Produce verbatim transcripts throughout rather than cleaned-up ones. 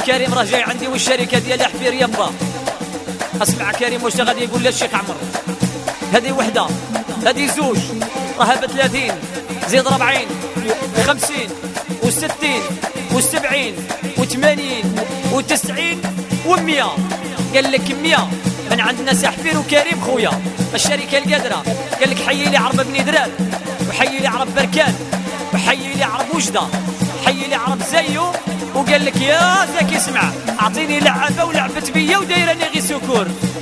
كريم راه جاي عندي والشركه ديالي حفير يبا. اسمع كريم واش غادي يقول للشيخ عمر؟ هذه وحده، هذه زوج، راها بثلاثين زيد ربعين خمسين وستين وسبعين وثمانين وتسعين ومية. قال لك مية من عندنا سحفير وكريم خويا الشركه القادره. قال لك حيي لي عرب بني دراب، وحيي لي عرب بركان، وحيي لي عرب وجده، حيي لي عرب زيو. وقال لك يا زكي اسمع اعطيني لعبه ولعبت بيا ودايراني غي سكور.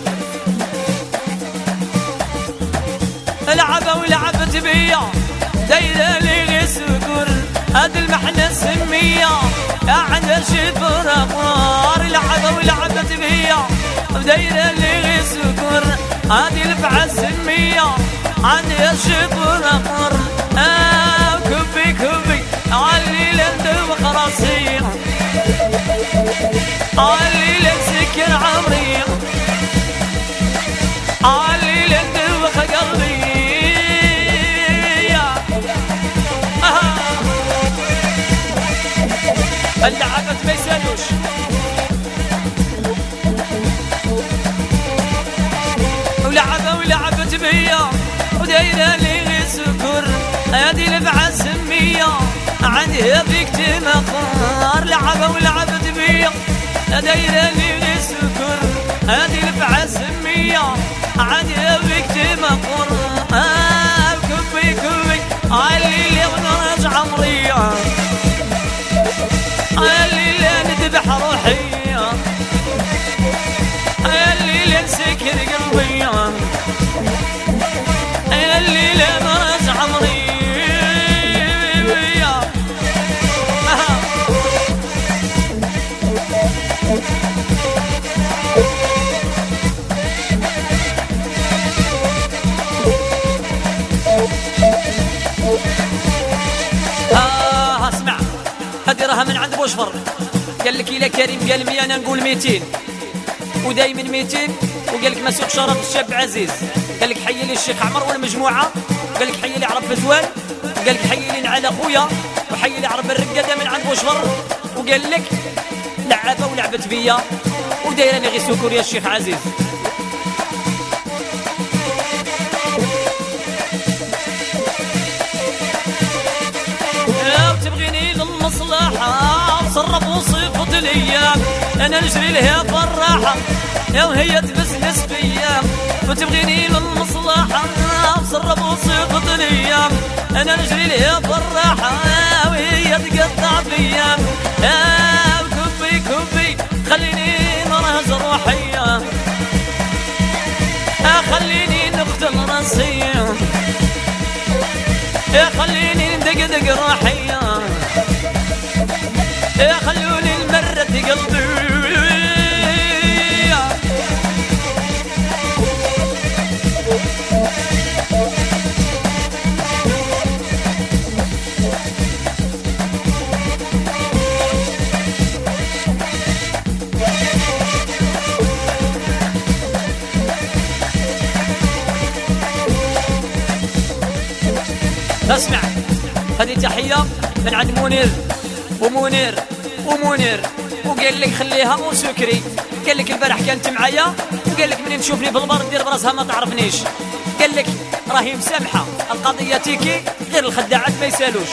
لعبه ولعبت بيا دايراني غي سكور. هاد المحنه سميه عندها شفر امار. لعبه ولعبت بيا دايراني غي سكور. هادي الفعه سميه عندها شفر امار. آه كبي كبي علي لندوخ راسي، علي لنسكر عمري، علي لندوخ قلبي. اللعبة ما يسالوش. ولعبة ولعبت بيا ودايرة لي غي سكر. هادي الفعة سمية عندها فيك تمخر. لعبة ولعبت بيا دايرة لي غي سكر. هادي الفعة سمية عندها فيك تمخر. آه كبي كبي علي لي ونرج عمري، علي لي ندبح روحي، علي لي نسكر قلبي، علي لي نرج عمري. آه اسمع هذه راها من عند بوشفر. قال لك إلا كريم قال مية أنا نقول ميتين ودايما ميتين. وقال لك مسوق شرف الشاب عزيز. قال لك حيي لي الشيخ عمر والمجموعة. قال لك حيي لي عرب فتوان. وقال لك حيي لي نعال خويا، وحيي لي عرب الرقادة من عند بوشفر. وقال لك لعبة ولعبت بيا ودايراني غي سكور يا الشيخ عزيز. تبغيني للمصلحة وصرف وصيفة الايام انا نجري لها بالراحة يا وهي تبزنس بيا. وتبغيني للمصلحة وصرف وصيفة الايام انا نجري لها بالراحة وهي تقطع بيا. يا كبي كبي خليني نرهز روحي، خليني نقتل راسي، يا خليني ندقدق روحي، يا خلوني المرة قلبي. اسمع هذه تحية من عند منير ومنير ومنير. وقال لك خليها مو سكري. قال لك البارح كانت معايا وقال لك منين تشوفني بالبر دير براسها ما تعرفنيش. قال لك راهي مسامحة القضية تيكي غير الخداعات ما يسالوش.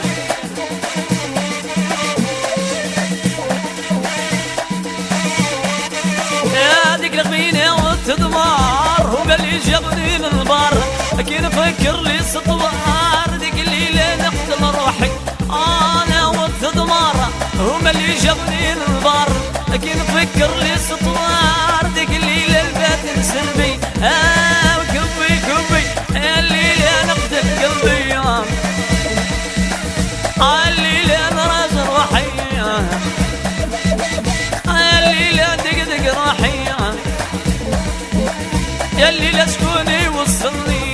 هذيك الغبينة والتدمار هو اللي جابني من البر. كي نفكر لي سطوار ديك الليلة نقتل روحي انا والتدمار هما اللي جابني للبر. كي نفكر لي سطوار ديك الليلة البات نسربي. اه كبي كبي الليلة نقتل قلبي، الليلة نراج روحي، الليلة دق دق روحي، يا الليلة شكوني وصلني